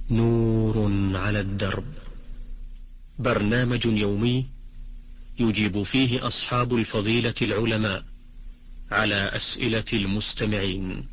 نور على الدرب، برنامج يومي يجيب فيه أصحاب الفضيلة العلماء على أسئلة المستمعين.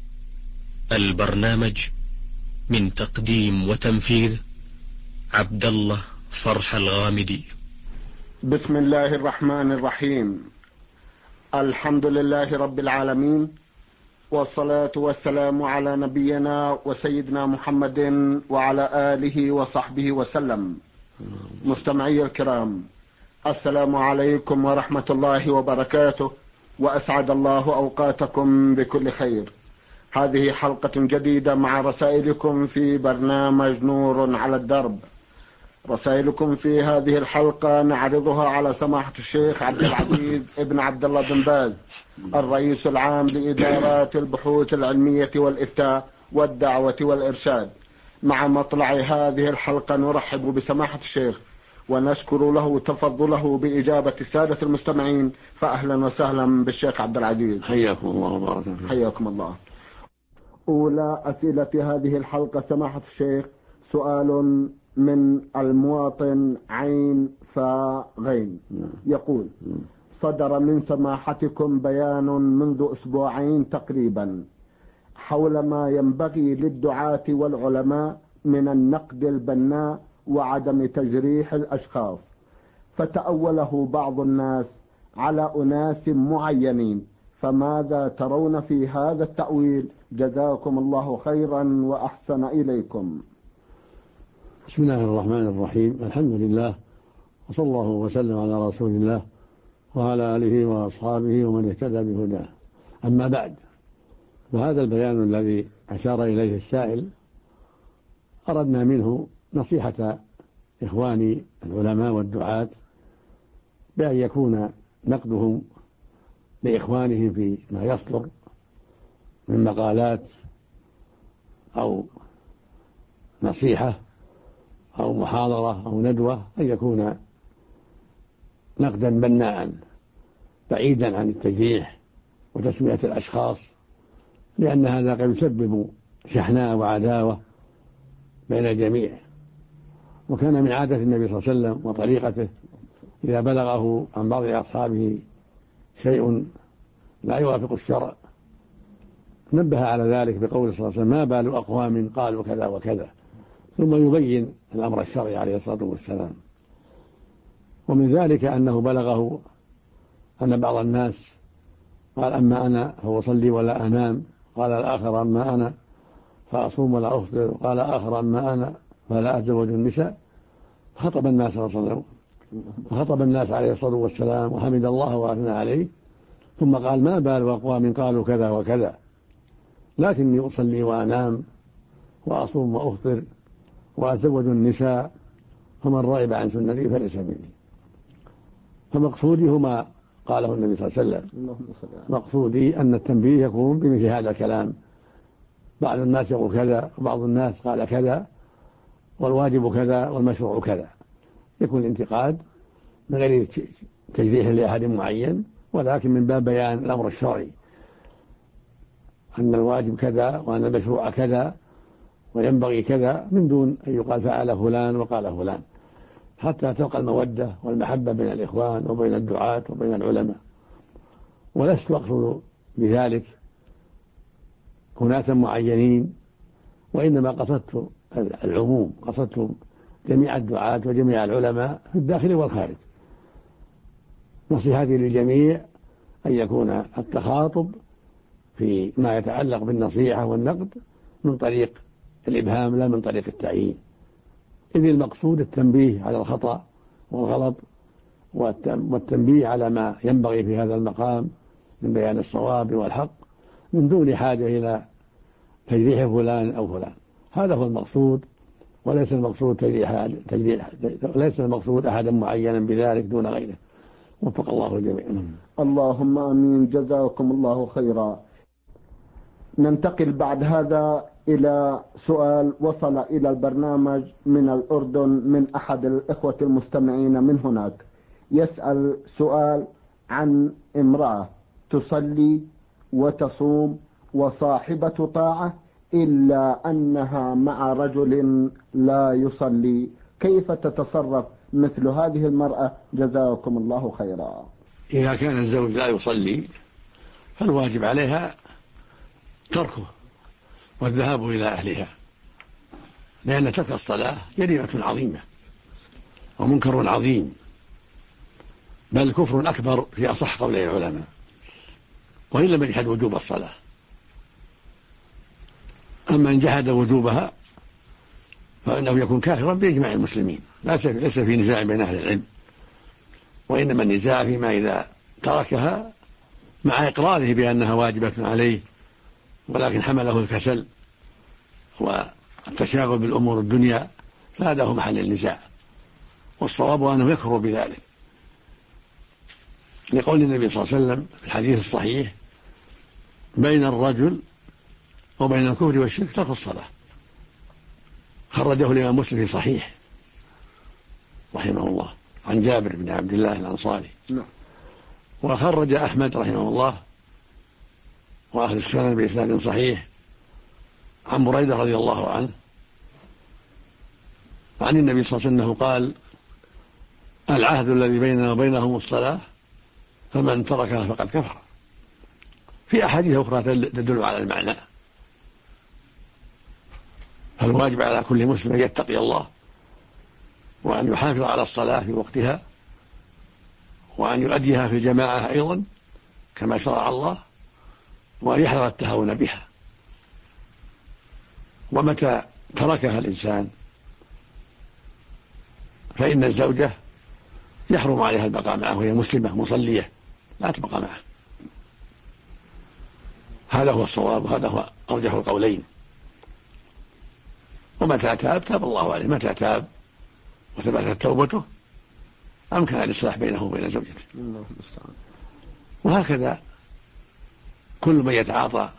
البرنامج من تقديم وتنفيذ عبد الله فرح الغامدي. بسم الله الرحمن الرحيم. الحمد لله رب العالمين، والصلاة والسلام على نبينا وسيدنا محمد وعلى آله وصحبه وسلم. مستمعي الكرام، السلام عليكم ورحمة الله وبركاته، وأسعد الله أوقاتكم بكل خير. هذه حلقة جديدة مع رسائلكم في برنامج نور على الدرب. رسائلكم في هذه الحلقة نعرضها على سماحة الشيخ عبد العزيز ابن عبد الله بن باز، الرئيس العام لإدارات البحوث العلمية والإفتاء والدعوة والإرشاد. مع مطلع هذه الحلقة نرحب بسماحة الشيخ ونشكر له تفضله بإجابة السادة المستمعين، فأهلا وسهلا بالشيخ عبد العزيز. حياكم الله وبارك فيكم. حياكم الله. أولى أسئلة هذه الحلقة سماحة الشيخ سؤال من المواطن عين فغين، يقول: صدر من سماحتكم بيان منذ أسبوعين تقريبا حول ما ينبغي للدعاة والعلماء من النقد البناء وعدم تجريح الأشخاص، فتأوله بعض الناس على أناس معينين، فماذا ترون في هذا التأويل؟ جزاكم الله خيرا وأحسن إليكم. بسم الله الرحمن الرحيم. الحمد لله، وصلى الله وسلم على رسول الله وعلى آله وأصحابه ومن اهتدى بهداه. أما بعد، وهذا البيان الذي أشار إليه السائل أردنا منه نصيحة إخواني العلماء والدعاة بأن يكون نقدهم لإخوانهم فيما يصدر من مقالات أو نصيحة أو محاضرة أو ندوة أن يكون نقدا بناء بعيدا عن التجريح وتسمية الأشخاص، لأن هذا قد يسبب شحناء وعداوة بين الجميع. وكان من عادة النبي صلى الله عليه وسلم وطريقته إذا بلغه عن بعض أصحابه شيء لا يوافق الشرع نبه على ذلك بقول صلى الله عليه وسلم: ما بال أقوام قالوا كذا وكذا، ثم يبين الأمر الشرعي عليه الصلاة والسلام. ومن ذلك أنه بلغه أن بعض الناس قال: أما أنا فأصلي ولا أنام، قال الآخر: أما أنا فأصوم ولا أفطر، قال آخر: أما أنا فلا أتزوج النساء. خطب الناس صلى الله عليه وسلم، وخطب الناس عليه الصلاة والسلام وحمد الله وأثنى عليه، ثم قال: ما بال أقوام قالوا كذا وكذا، لكني أصلي وأنام وأصوم وأفطر وأتزوج النساء، فمن رغب عن سنتي فليس مني. فمقصودي هو ما قاله النبي صلى الله عليه وسلم. مقصودي أن التنبيه يكون بمثل هذا الكلام. بعض الناس يقول كذا، وبعض الناس قال كذا، والواجب كذا والمشروع كذا. يكون الانتقاد من غير تجريح لأحد معين، ولكن من باب بيان الأمر الشرعي، أن الواجب كذا وأن المشروع كذا وينبغي كذا، من دون أن يقال فعل فلان وقال فلان، حتى تبقى المودة والمحبة بين الإخوان وبين الدعاة وبين العلماء. ولست أقصد بذلك أناسا معينين، وإنما قصدت العموم، قصدت جميع الدعاة وجميع العلماء في الداخل والخارج. نصيحتي للجميع أن يكون التخاطب في ما يتعلق بالنصيحة والنقد من طريق الإبهام لا من طريق التعيين، إذ المقصود التنبيه على الخطأ والغلط والتنبيه على ما ينبغي في هذا المقام من بيان الصواب والحق، من دون حاجة إلى تجريح فلان أو فلان. هذا هو المقصود، وليس المقصود ليس المقصود أحدا معينا بذلك دون غيره. وفق الله الجميع. اللهم آمين. جزاكم الله خيرا. ننتقل بعد هذا إلى سؤال وصل إلى البرنامج من الأردن من أحد الإخوة المستمعين من هناك. يسأل سؤال عن امرأة تصلي وتصوم وصاحبة طاعة، إلا أنها مع رجل لا يصلي، كيف تتصرف مثل هذه المرأة؟ جزاكم الله خيرا. إذا كان الزوج لا يصلي فالواجب عليها تركه والذهاب إلى أهلها، لأن ترك الصلاة جريمة عظيمة ومنكر عظيم، بل كفر أكبر في أصح قولي العلماء، وإن لم يجحد وجوب الصلاة. أما إن جحد وجوبها فإنه يكون كافرا بإجماع المسلمين، ليس في نزاع بين أهل العلم، وإنما النزاع فيما إذا تركها مع إقراره بأنها واجبة عليه ولكن حمله الكسل والتشاغل بالأمور الدنيا، فهذا هو محل النزاع، والصواب أنه يكفر بذلك، لقول النبي صلى الله عليه وسلم في الحديث الصحيح: بين الرجل وبين الكفر والشرك ترك الصلاة. خرجه الإمام مسلم في صحيح رحمه الله عن جابر بن عبد الله الأنصاري، وخرج أحمد رحمه الله وأهل السنن بإسناد صحيح عن بريدة رضي الله عنه عن النبي صلى الله عليه وسلم قال: العهد الذي بيننا وبينهم الصلاة، فمن تركها فقد كفر. في أحاديث أخرى تدل على المعنى. فالواجب على كل مسلم أن يتقي الله وأن يحافظ على الصلاة في وقتها، وأن يؤديها في الجماعة أيضا كما شرع الله، وأن يحذر التهاون بها. ومتى تركها الإنسان فإن الزوجة يحرم عليها البقاء معه وهي مسلمة مصلية، لا تبقى معه. هذا هو الصواب وهذا هو أرجح القولين. ومتى تاب تاب الله عليه، متى تاب وثبتت توبته أمكن الإصلاح بينه وبين زوجته. وهكذا كل من يتعاطى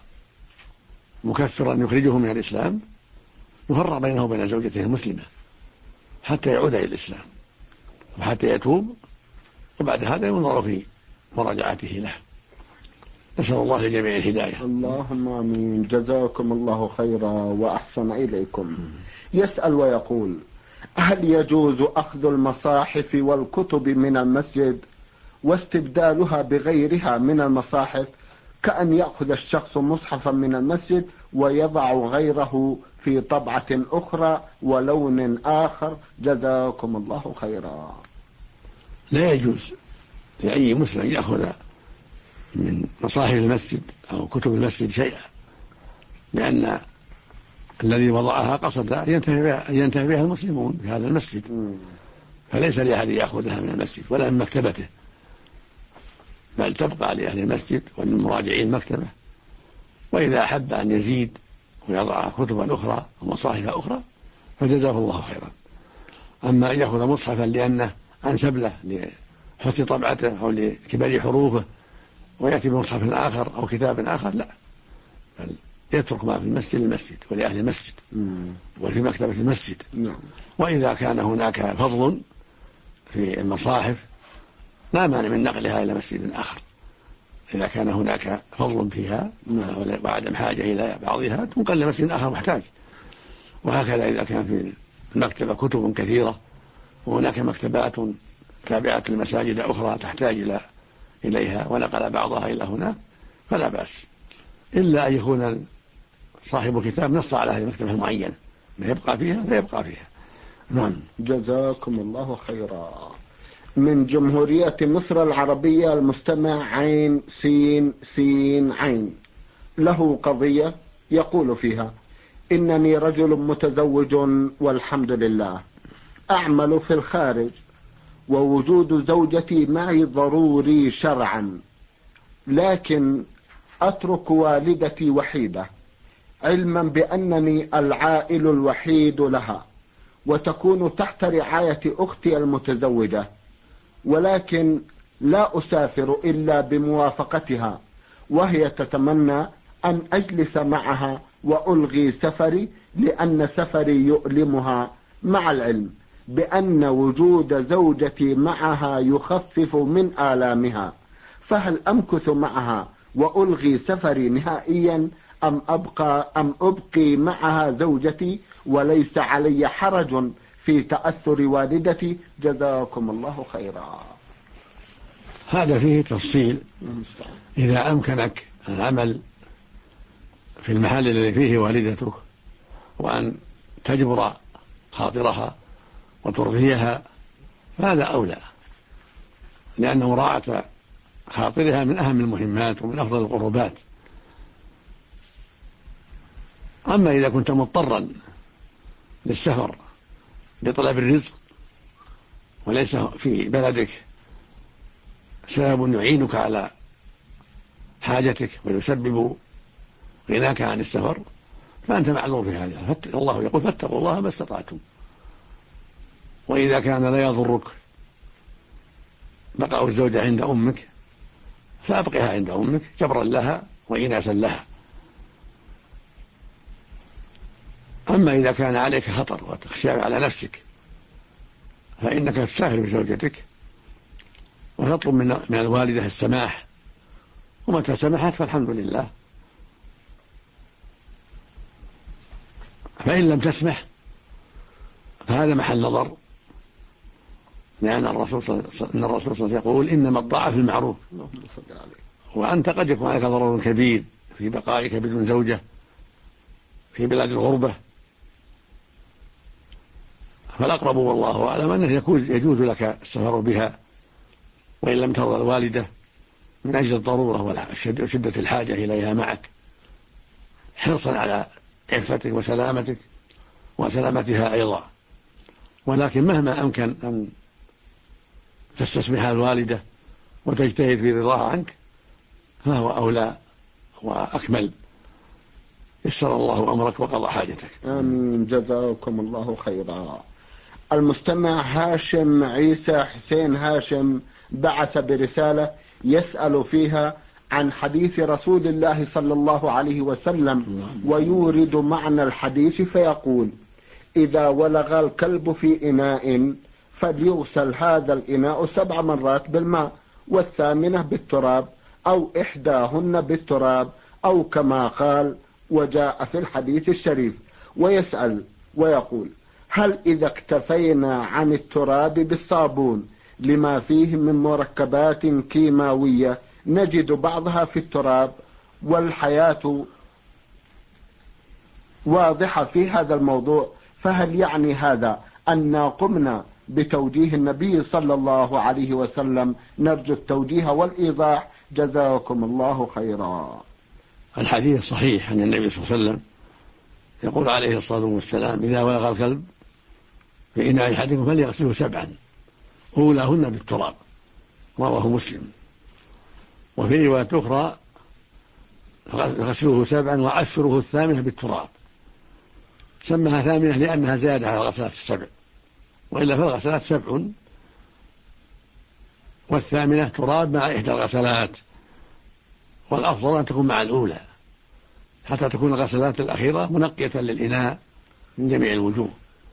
مكفرا يخرجه من الإسلام يفرق بينه وبين زوجته المسلمة حتى يعود إلى الإسلام وحتى يتوب، وبعد هذا ينظر في مراجعته له. نسأل الله لجميع الهداية. اللهم آمين. جزاكم الله خيرا وأحسن إليكم. يسأل ويقول: هل يجوز أخذ المصاحف والكتب من المسجد واستبدالها بغيرها من المصاحف، كأن يأخذ الشخص مصحفا من المسجد ويضع غيره في طبعة أخرى ولون آخر؟ جزاكم الله خيرا. لا يجوز لأي مسلم يأخذ من مصاحف المسجد أو كتب المسجد شيئا، لأن الذي وضعها قصد أن ينتفع بها المسلمون في هذا المسجد، فليس لأحد يأخذها من المسجد ولا من مكتبته، بل تبقى لأهل المسجد وللمراجعين المكتبة. وإذا أحب أن يزيد ويضع كتبا أخرى ومصاحف أخرى فجزاه الله خيرا. أما أن يأخذ مصحفا لأنه أنسب له لحسن طبعته أو لكبار حروفه ويأتي بمصحف آخر أو كتاب آخر، لا، بل يترك ما في المسجد للمسجد ولأهل المسجد وفي مكتبة المسجد. وإذا كان هناك فضل في المصاحف لا مانع من نقلها إلى مسجد آخر، إذا كان هناك فضل فيها وعدم حاجة إلى بعضها تنقل لمسجد آخر محتاج. وهكذا إذا كان في المكتبة كتب كثيرة وهناك مكتبات تابعة لمساجد أخرى تحتاج إليها ونقل بعضها إلى هناك فلا بأس، إلا أن يكون صاحب الكتاب نص على هذه المكتبة المعينة يبقى فيها فيبقى فيها. نعم. جزاكم الله خيرا. من جمهورية مصر العربية المستمع عين سين سين عين له قضية يقول فيها: إنني رجل متزوج والحمد لله، أعمل في الخارج ووجود زوجتي معي ضروري شرعا، لكن أترك والدتي وحيدة علما بأنني العائل الوحيد لها وتكون تحت رعاية أختي المتزوجة، ولكن لا أسافر إلا بموافقتها، وهي تتمنى أن أجلس معها وألغي سفري لأن سفري يؤلمها، مع العلم بأن وجود زوجتي معها يخفف من آلامها، فهل أمكث معها وألغي سفري نهائيا أم أبقي معها زوجتي وليس علي حرج في تأثر والدتي؟ جزاكم الله خيرا. هذا فيه تفصيل. إذا أمكنك العمل في المحل الذي فيه والدتك وأن تجبر خاطرها وترضيها فهذا أولى، لأن مراعاة خاطرها من أهم المهمات ومن أفضل القربات. أما إذا كنت مضطرا للسفر لطلب الرزق وليس في بلدك سبب يعينك على حاجتك ويسبب غناك عن السفر فأنت معذور في هذا. الله يقول فاتقوا الله ما استطعتم. وإذا كان لا يضرك بقاء الزوجة عند أمك فأبقها عند أمك جبرا لها وإناسا لها. أما إذا كان عليك خطر وتخشى على نفسك فإنك تسافر بزوجتك وتطلب من الوالدة السماح، ومتى سمحت فالحمد لله. فإن لم تسمح فهذا محل نظر، لأن الرسول صلى الله عليه وسلم يقول إنما الطاعة في المعروف، وأنت قد يكون عليك ضرر كبير في بقائك بدون زوجة في بلاد الغربة، فالأقرب والله أعلم أنه يجوز لك السفر بها وإن لم ترضى الوالدة من أجل الضرورة وشدة الحاجة إليها معك، حرصا على عفتك وسلامتك وسلامتها أيضا. ولكن مهما أمكن أن تستسمح الوالدة وتجتهد في رضاها عنك فهو أولى وأكمل. يسر الله أمرك وقضى حاجتك. آمين. جزاكم الله خيرا. المستمع هاشم عيسى حسين هاشم بعث برسالة يسأل فيها عن حديث رسول الله صلى الله عليه وسلم ويورد معنى الحديث فيقول: إذا ولغ الكلب في إناء فليغسل هذا الإناء 7 مرات بالماء والثامنة بالتراب أو إحداهن بالتراب أو كما قال وجاء في الحديث الشريف. ويسأل ويقول: هل إذا اكتفينا عن التراب بالصابون لما فيه من مركبات كيماوية نجد بعضها في التراب والحياة واضحة في هذا الموضوع، فهل يعني هذا أن قمنا بتوجيه النبي صلى الله عليه وسلم؟ نرجو التوجيه والإيضاح جزاكم الله خيرا. الحديث صحيح عن النبي صلى الله عليه وسلم يقول عليه الصلاة والسلام: إذا ولغ الكلب في إناء أحدكم فليغسله 7 أولاهن بالتراب، رواه مسلم. وفي رواية أخرى: غسله 7 وعشره 8 بالتراب. سمها 8 لأنها زادة على الغسلات 7، وإلا فالغسلات 7 والثامنة تراب مع إحدى الغسلات، والأفضل أن تكون مع الأولى حتى تكون الغسلات الأخيرة منقية للإناء من جميع الوجوه.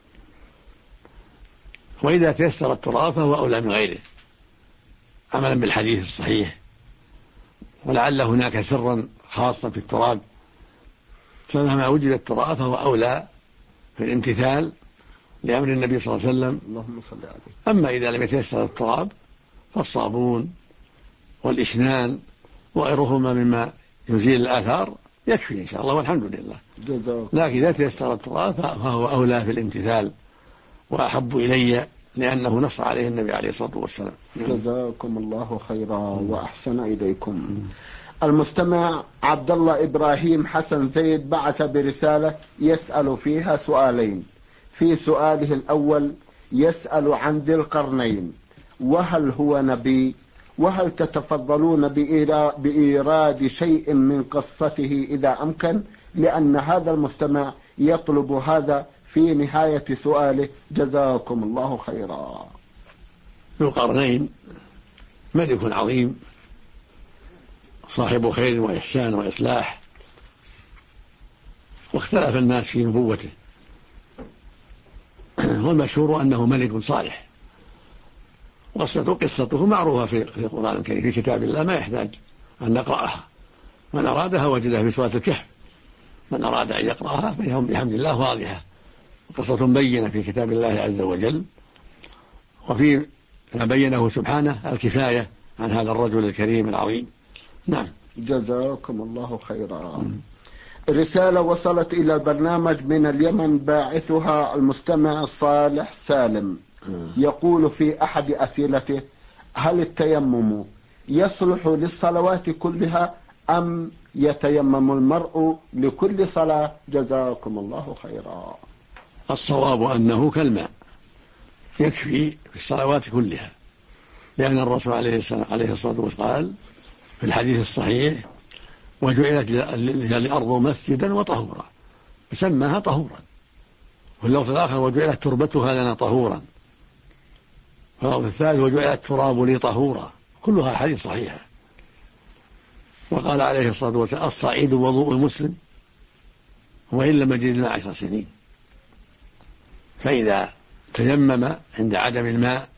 وإذا تيسر التراب فهو أولى من غيره عملا بالحديث الصحيح، ولعل هناك سرا خاصا في التراب، فمهما وجد التراب فهو أولى في الامتثال لأمر النبي صلى الله عليه وسلم. اللهم صل عليه. أما إذا لم يتيسر التراب فالصابون والإشنان وغيرهما مما يزيل الآثار يكفي إن شاء الله والحمد لله. لكن إذا تيسر التراب فهو أولى في الامتثال وأحب إلي، لأنه نص عليه النبي عليه الصلاة والسلام. جزاكم الله خيرا وأحسن إليكم. المستمع عبد الله إبراهيم حسن زيد بعث برسالة يسأل فيها سؤالين. في سؤاله الأول يسأل عن ذي القرنين، وهل هو نبي؟ وهل تتفضلون بإيراد شيء من قصته إذا أمكن؟ لأن هذا المستمع يطلب هذا في نهاية سؤاله. جزاكم الله خيرا. ذو القرنين ملك عظيم صاحب خير وإحسان وإصلاح، واختلف الناس في نبوته، والمشهور أنه ملك صالح، قصته معروفة في القرآن الكريم في كتاب الله ما يحتاج أن نقرأها، من أرادها وجدها في سورة الكهف من أراد أن يقرأها فهم بحمد الله واضحة، قصة بينة في كتاب الله عز وجل، وفي ما بينه سبحانه الكفاية عن هذا الرجل الكريم العظيم. نعم. جزاكم الله خيرا. رسالة وصلت إلى البرنامج من اليمن، باعثها المستمع الصالح سالم، يقول في أحد أسئلته: هل التيمم يصلح للصلوات كلها أم يتيمم المرء لكل صلاة؟ جزاكم الله خيرا. الصواب أنه كالماء يكفي في الصلوات كلها، لأن الرسول عليه الصلاة والسلام قال في الحديث الصحيح: وجعلت الأرض مسجدا وطهورا، فسماها طهورا. واللفظ الآخر: وجعلت تربتها لنا طهورا. واللفظ الثالث: وجعلت التراب لي طهورا. كلها حديث صحيحة. وقال عليه الصلاة والسلام: الصعيد وضوء المسلم وإن لم يجد الماء 10 سنين. فإذا تيمم عند عدم الماء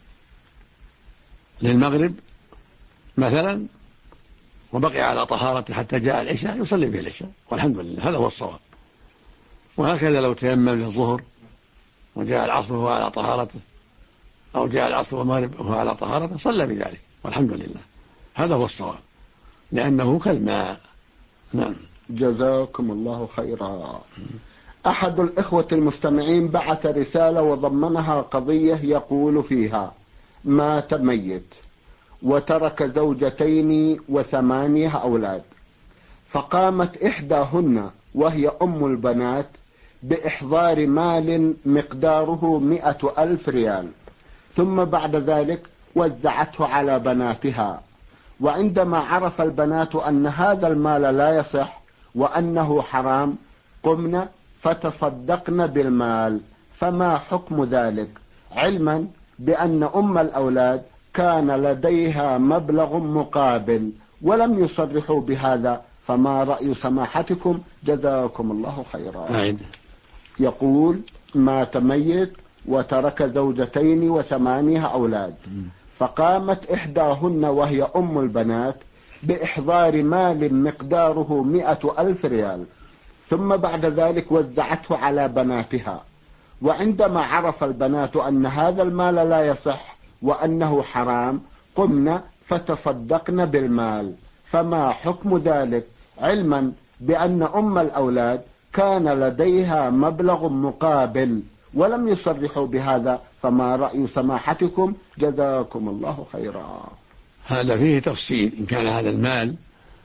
للمغرب مثلا وبقي على طهارته حتى جاء العشاء يصلي به العشاء والحمد لله، هذا هو الصواب. وهكذا لو تيمم للظهر وجاء العصر وهو على طهارته، أو جاء العصر والمغرب وهو على طهارته، صلى بذلك والحمد لله، هذا هو الصواب، لأنه كالماء. نعم. جزاكم الله خيرا. أحد الإخوة المستمعين بعث رسالة وضمنها قضية يقول فيها: مات ميت وترك زوجتين و8 أولاد، فقامت إحداهن وهي أم البنات بإحضار مال مقداره 100,000 ريال، ثم بعد ذلك وزعته على بناتها. وعندما عرف البنات أن هذا المال لا يصح وأنه حرام، قمنا فتصدقن بالمال، فما حكم ذلك؟ علما بأن أم الأولاد كان لديها مبلغ مقابل ولم يصرحوا بهذا، فما رأي سماحتكم؟ جزاكم الله خيرا. يقول: مات ميت وترك زوجتين و8 أولاد، فقامت إحداهن وهي أم البنات بإحضار مال مقداره 100,000 ريال، ثم بعد ذلك وزعته على بناتها. وعندما عرف البنات أن هذا المال لا يصح وأنه حرام، قمنا فتصدقن بالمال، فما حكم ذلك؟ علما بأن أم الأولاد كان لديها مبلغ مقابل ولم يصرحوا بهذا، فما رأي سماحتكم؟ جزاكم الله خيرا. هذا فيه تفصيل. إن كان هذا المال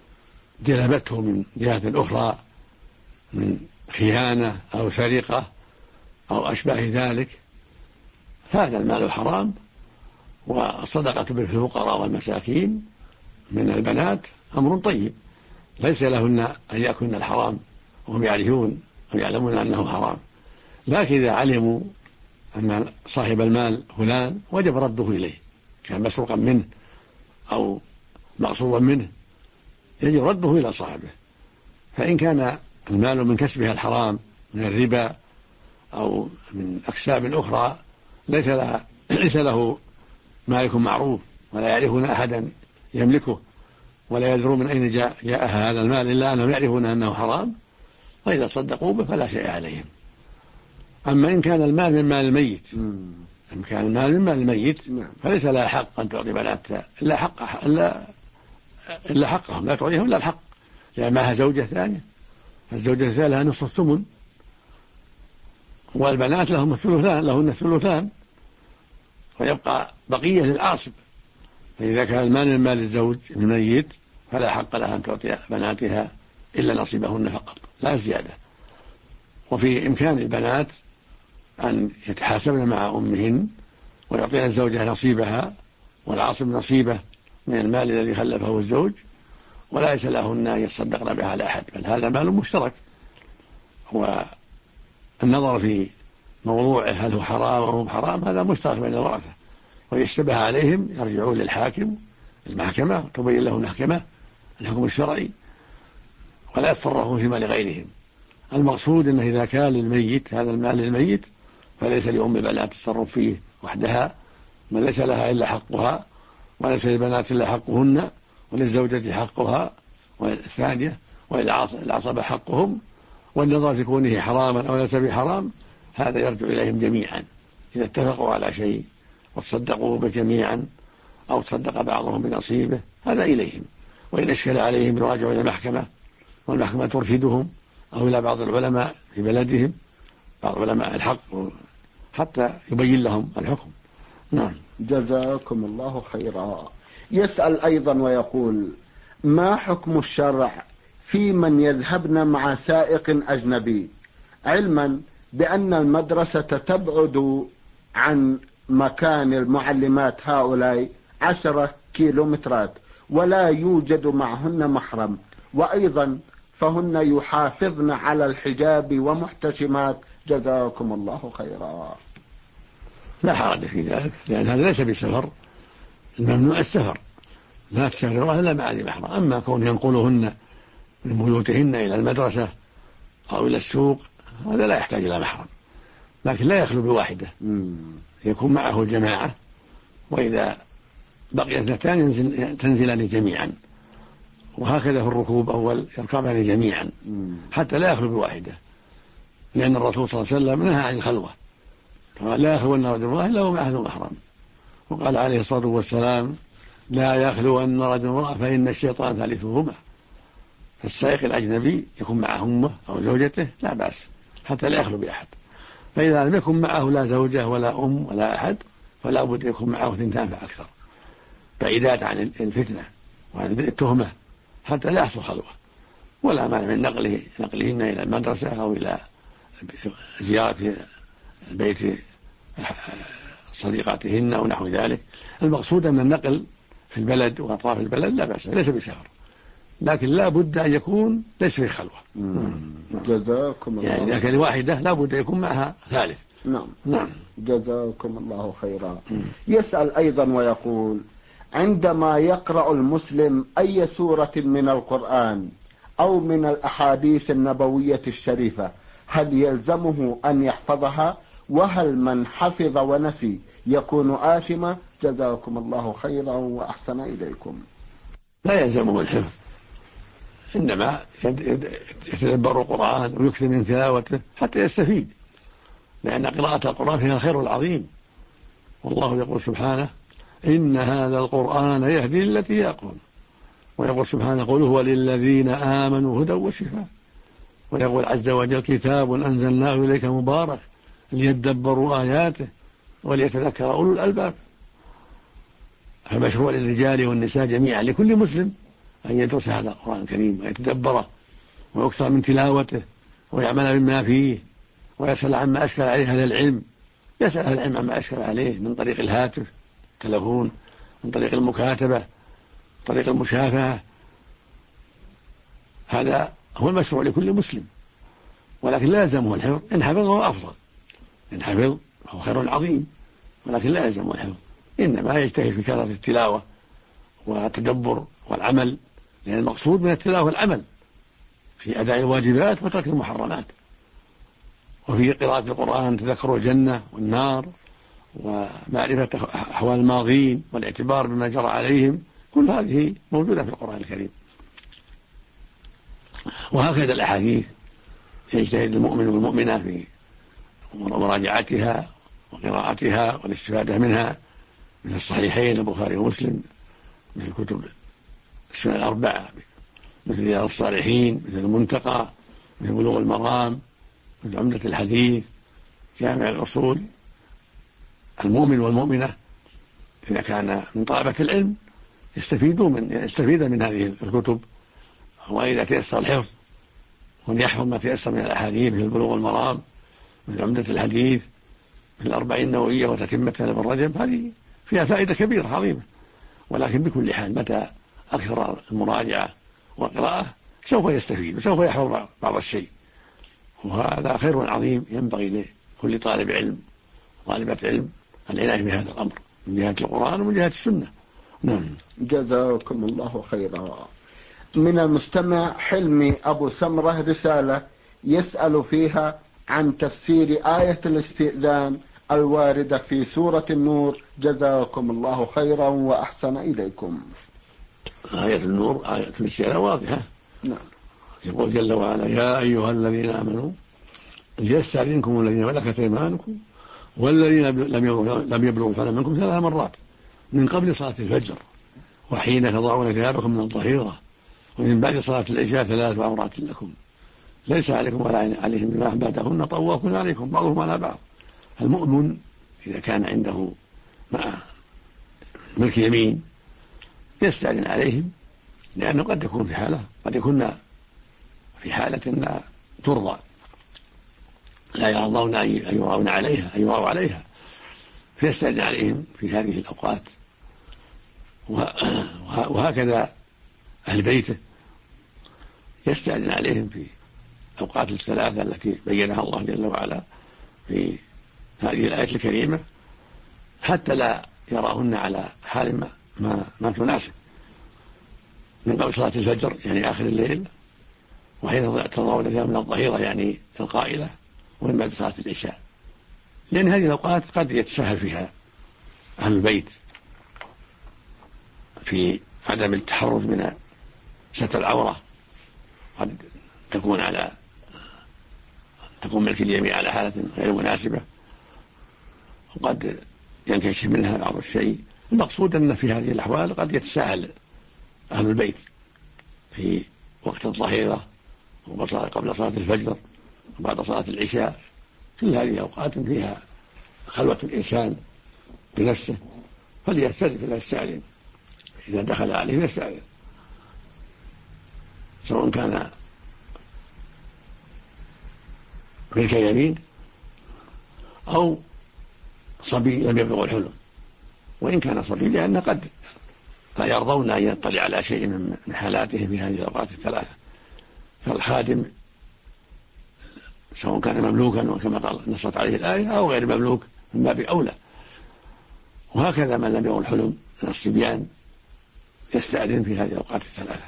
جلبته من جهة أخرى من خيانة أو سرقة أو أشباه ذلك، هذا المال حرام، والصدقة بالفقراء والمساكين من البنات أمر طيب، ليس لهن أن يأكلن الحرام وهم يعرفون ويعلمون أنه حرام. لكن إذا علموا أن صاحب المال فلان وجب رده إليه، كان مسروقا منه أو مغصوبا منه، يجب رده إلى صاحبه. فإن كان المال من كسبها الحرام من الربا أو من أكساب أخرى ليس له مالك معروف ولا يعرفون أحدا يملكه ولا يدرون من أين جاء هذا المال إلا أنهم يعرفون أنه حرام، فإذا صدقوا به فلا شيء عليهم. أما إن كان المال من مال الميت، فليس لها حق أن تعطي بناتها إلا حقهم، لا تعطيهم إلا الحق، لأن معها زوجة ثانية، فالزوجة الثانية لها نصف الثمن، والبنات لهن الثلثان، ويبقى بقية للعاصب. فإذا كان المال من مال الزوج الميت فلا حق لها أن تعطي بناتها إلا نصيبهن فقط لا زيادة. وفي إمكان البنات أن يتحاسبن مع أمهن ويعطينا الزوجة نصيبها والعاصب نصيبه من المال الذي خلفه الزوج، وليس لهن أن يتصدقن به على أحد، بل هذا مال مشترك. والنظر في موضوعه هل هو حرام أو مو حرام هذا مشترك بين الورثة، وإذا اشتبه عليهم يرجعون للحاكم، المحكمة تبين لهم المحكمة الحكم الشرعي، ولا يتصرفون في مال غيرهم. المقصود أنه إذا كان للميت هذا المال للميت فليس لأم البنات التصرف فيه وحدها، من ليس لها إلا حقها، وليس للبنات إلا حقهن، وللزوجة حقها والثانية، وللعصبة حقهم، والنظر في كونه حراما أو ليس بحرام هذا يرجع إليهم جميعا. إذا اتفقوا على شيء وتصدقوا به جميعا أو تصدق بعضهم بنصيبه هذا إليهم. وإن أشكل عليهم يراجعوا إلى المحكمة والمحكمة ترشدهم أو إلى بعض العلماء في بلدهم، بعض علماء الحق، حتى يبين لهم الحكم. نعم. جزاكم الله خيرا. يسأل أيضا ويقول: ما حكم الشرع في من يذهبن مع سائق أجنبي، علما بأن المدرسة تبعد عن مكان المعلمات هؤلاء 10 كيلومترات ولا يوجد معهن محرم، وأيضا فهن يحافظن على الحجاب ومحتشمات، جزاكم الله خيرا. لا حرج في ذلك، لأن هذا ليس بسفر، الممنوع السفر، لا تسافر إلا مع ذي محرم. أما كون ينقلهن من بيوتهن إلى المدرسة أو إلى السوق هذا لا يحتاج إلى محرم، لكن لا يخلو بواحدة، يكون معه الجماعة، وإذا بقي اثنتان تنزلان جميعا، وهكذا في الركوب أول يركبان جميعا حتى لا يخلو بواحدة، لأن الرسول صلى الله عليه وسلم نهى عن الخلوة، قال: لا يخلون رجل الله إلا ومعه ذو محرم. وقال عليه الصلاة والسلام: لا يخلو أن رجل امرأة فإن الشيطان ثالثهما. فالسائق الأجنبي يكون معه أمه أو زوجته لا بأس حتى لا يخلو بأحد. فإذا لم يكن معه لا زوجة ولا أم ولا أحد فلا بد يكون معه 2 فأكثر، بعيدات عن الفتنة وعن التهمة حتى لا يحصل خلوة. ولا مانع من نقلهن إلى المدرسة أو إلى زيارة بيت صديقاتهن أو نحو ذلك. المقصود أن النقل في البلد وأطراف البلد لا بأس، ليس بسفر، لكن لا بد أن يكون ليس في خلوة. جزاكم الله. يعني إذا كان واحدة لا بد أن يكون معها ثالث. نعم. جزاكم الله خيرا. يسأل أيضا ويقول: عندما يقرأ المسلم أي سورة من القرآن أو من الأحاديث النبوية الشريفة هل يلزمه أن يحفظها؟ وهل من حفظ ونسي يكون آثما؟ جزاكم الله خيرا وأحسن إليكم. لا يلزمه الحفظ، إنما يتدبر القرآن ويكثر من تلاوته حتى يستفيد، لأن قراءة القرآن فيها الخير العظيم. والله يقول سبحانه: إن هذا القرآن يهدي للتي هي أقوم. ويقول سبحانه: قل هو للذين آمنوا هدى وشفاء. ويقول عز وجل: كتاب أنزلناه إليك مبارك ليدبروا آياته وليتذكر أولو الألباب. فمشروع للرجال والنساء جميعا لكل مسلم أن يدرس هذا القرآن الكريم ويتدبره ويكثر من تلاوته ويعمل بما فيه ويسأل عما أشكل عليه هذا العلم، يسأل هذا العلم عما أشكل عليه من طريق الهاتف، التلفون، من طريق المكاتبة، طريق المشافهة. هذا هو المشروع لكل مسلم، ولكن لا يلزمه الحفظ. إن حفظه أفضل، إن حفظ هو خير عظيم، ولكن لا يلزمه الحفظ، إنما يجتهد في كثرة التلاوة والتدبر والعمل، لأن المقصود من التلاوة العمل في أداء الواجبات وترك المحرمات. وفي قراءة القرآن تذكر الجنة والنار ومعرفة أحوال الماضين والاعتبار بما جرى عليهم، كل هذه موجودة في القرآن الكريم. وهكذا الأحاديث يجتهد المؤمن والمؤمنة في مراجعتها وقراءتها والاستفادة منها، من الصحيحين البخاري ومسلم، مثل كتب السنن الأربعة، مثل رياض الصالحين، مثل المنتقى، مثل بلوغ المرام، مثل عمدة الحديث، جامع الأصول. المؤمن والمؤمنة إذا كان من طلبة العلم يستفيد من هذه الكتب، وإذا تيسر الحفظ وأن يحفظ ما تيسر من الأحاديث مثل بلوغ المرام، مثل عمدة الحديث، مثل 40 النووية وتتمتها لابن رجب، هذه فيها فائدة كبيرة عظيمة. ولكن بكل حال متى أكثر المراجعة والقراءة سوف يستفيد وسوف يحفظ بعض الشيء، وهذا خير عظيم ينبغي لكل طالب علم طالبة علم العناية بهذا الأمر من جهة القرآن ومن جهة السنة. نعم. جزاكم الله خيرا. من المستمع حلمي أبو سمرة رسالة يسأل فيها عن تفسير آية الاستئذان الواردة في سورة النور، جزاكم الله خيرا وأحسن إليكم. آية النور آية الاستئذان واضحة. نعم. يقول جل وعلا: يا أيها الذين آمنوا ليستأذنكم الذين ملكت أيمانكم والذين لم يبلغوا الحلم منكم 3 مرات من قبل صلاة الفجر وحين تضعون ثيابكم من الظهيرة ومن بعد صلاة العشاء 3 عورات لكم ليس عليكم ولا عليهم بما بعدهن طواف عليكم بعضهم على بعض. المؤمن إذا كان عنده مع ملك يمين يستأذن عليهم، لأنه قد يكون في حالة في حالة لا ترضى، لا يرضون أن يروا عليها فيستأذن عليهم في هذه الأوقات. وهكذا أهل بيته يستأذن عليهم في الأوقات الثلاثة التي بينها الله جل وعلا في هذه الآية الكريمة، حتى لا يراهن على حال ما تناسب، من قبل صلاة الفجر يعني آخر الليل، وحين تضعون ثيابكم من الظهيرة يعني القائلة، ومن بعد صلاة العشاء، لأن هذه الأوقات قد يتساهل فيها أهل البيت في عدم التحرز من ستر العورة. قد تكون ملك اليمين على حالة غير مناسبة، وقد ينكشف منها بعض الشيء. المقصود أن في هذه الأحوال قد يتساهل أهل البيت في وقت الظهيرة وقبل صلاة الفجر وبعد صلاة العشاء. كل هذه أوقات فيها خلوة الإنسان بنفسه، فليستأذن إذا دخل عليه يستأذن، سواء كان ملك يمين أو صبي لم يبلغ الحلم. وإن كان صبي لأن قد لا يرضون أن يطلع على شيء من حالاتهم في هذه الأوقات الثلاثة، فالخادم سواء كان مملوكا كما قال نصت عليه الآية أو غير مملوك من باب أولى. وهكذا من لم يبلغ الحلم من الصبيان يستأذن في هذه الأوقات الثلاثة،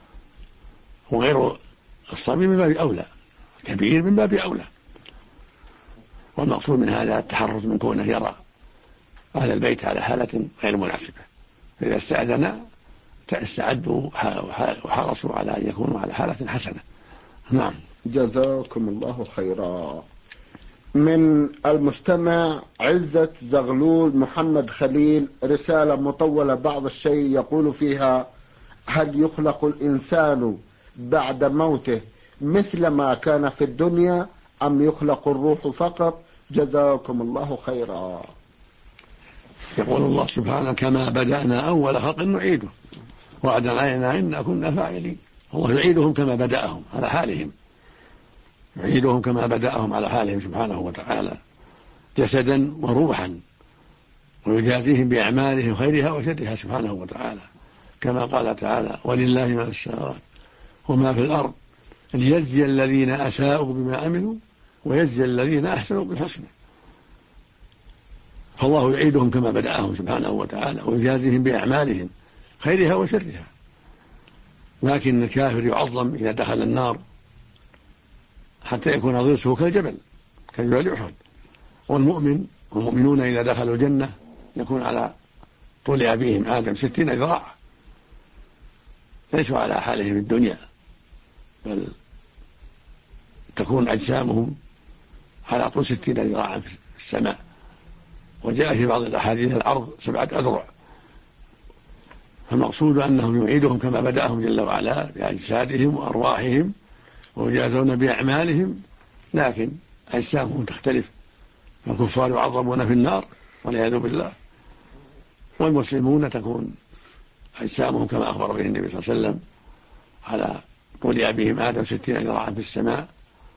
وغير الصبي من باب أولى، كبير من باب أولى. والمقصود من هذا التحرز من كونه يرى أهل البيت على حالة غير مناسبة، فإذا استأذن استعدوا وحرصوا على أن يكونوا على حالة حسنة. نعم. جزاكم الله خيرا. من المستمع عزة زغلول محمد خليل رسالة مطولة بعض الشيء، يقول فيها: هل يخلق الإنسان بعد موته مثل ما كان في الدنيا أم يخلق الروح فقط؟ جزاكم الله خيرا. يقول الله سبحانه: كما بدأنا أول خلق نعيده وعدا علينا إنا كنا فاعلين. الله يعيدهم كما بدأهم على حالهم، يعيدهم كما بدأهم على حالهم سبحانه وتعالى جسدا وروحا، ويجازيهم بأعمالهم خيرها وشرها سبحانه وتعالى، كما قال تعالى: ولله ما في السماوات وما في الأرض ليجزي الذين أساءوا بما عملوا ويجزي الذين أحسنوا بالحسنى. فالله يعيدهم كما بدأهم سبحانه وتعالى ويجازيهم بأعمالهم خيرها وشرها. لكن الكافر يعظم إذا دخل النار حتى يكون ضرسه كجبل أحد، والمؤمنون إذا دخلوا الجنة يكون على طول أبيهم آدم 60 ذراع، ليسوا على حالهم الدنيا، بل تكون أجسامهم على طول 60 ذراعا في السماء. وجاء في بعض الأحاديث العرض 7 أذرع. فالمقصود أنهم يعيدهم كما بدأهم جل وعلا بأجسادهم وأرواحهم ويجازون بأعمالهم، لكن أجسامهم تختلف، فالكفار يعظمون في النار والعياذ بالله، والمسلمون تكون أجسامهم كما أخبر به النبي صلى الله عليه وسلم على طول أبيهم آدم 60 ذراعا في السماء.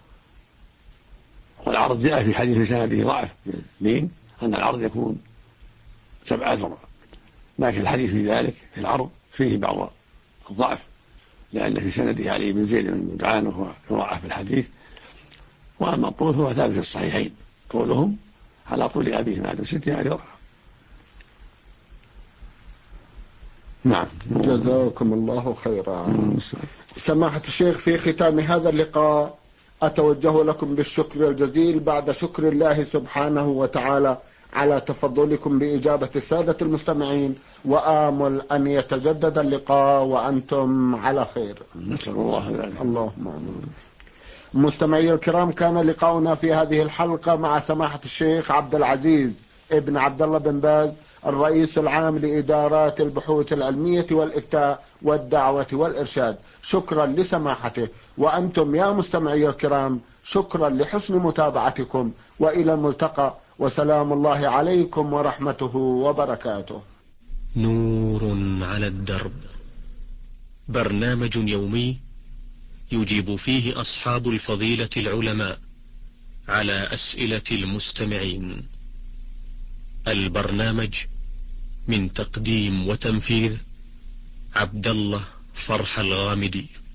والعرض جاء في حديث سنده ضعف الاثنين أن العرض يكون 7 أذرع، لكن الحديث في ذلك في العرض فيه بعض الضعف، لأن في سنده علي بن زيد بن جدعان وهو يضاعف الحديث. وأما الطول فهو ثابت في الصحيحين، طولهم على طول أبيهم آدم 60 ذراعا. نعم. جزاكم الله خيرا. سماحة الشيخ، في ختام هذا اللقاء أتوجه لكم بالشكر الجزيل بعد شكر الله سبحانه وتعالى على تفضلكم بإجابة السادة المستمعين، وآمل أن يتجدد اللقاء وأنتم على خير. نسأل الله ذلك. اللهم آمين. مستمعي الكرام، كان لقاؤنا في هذه الحلقة مع سماحة الشيخ عبد العزيز ابن عبد الله بن باز، الرئيس العام لإدارات البحوث العلمية والإفتاء والدعوة والإرشاد. شكرا لسماحته، وأنتم يا مستمعي الكرام شكرا لحسن متابعتكم، وإلى الملتقى، وسلام الله عليكم ورحمته وبركاته. نور على الدرب، برنامج يومي يجيب فيه أصحاب الفضيلة العلماء على أسئلة المستمعين. البرنامج من تقديم وتنفيذ عبد الله فرح الغامدي.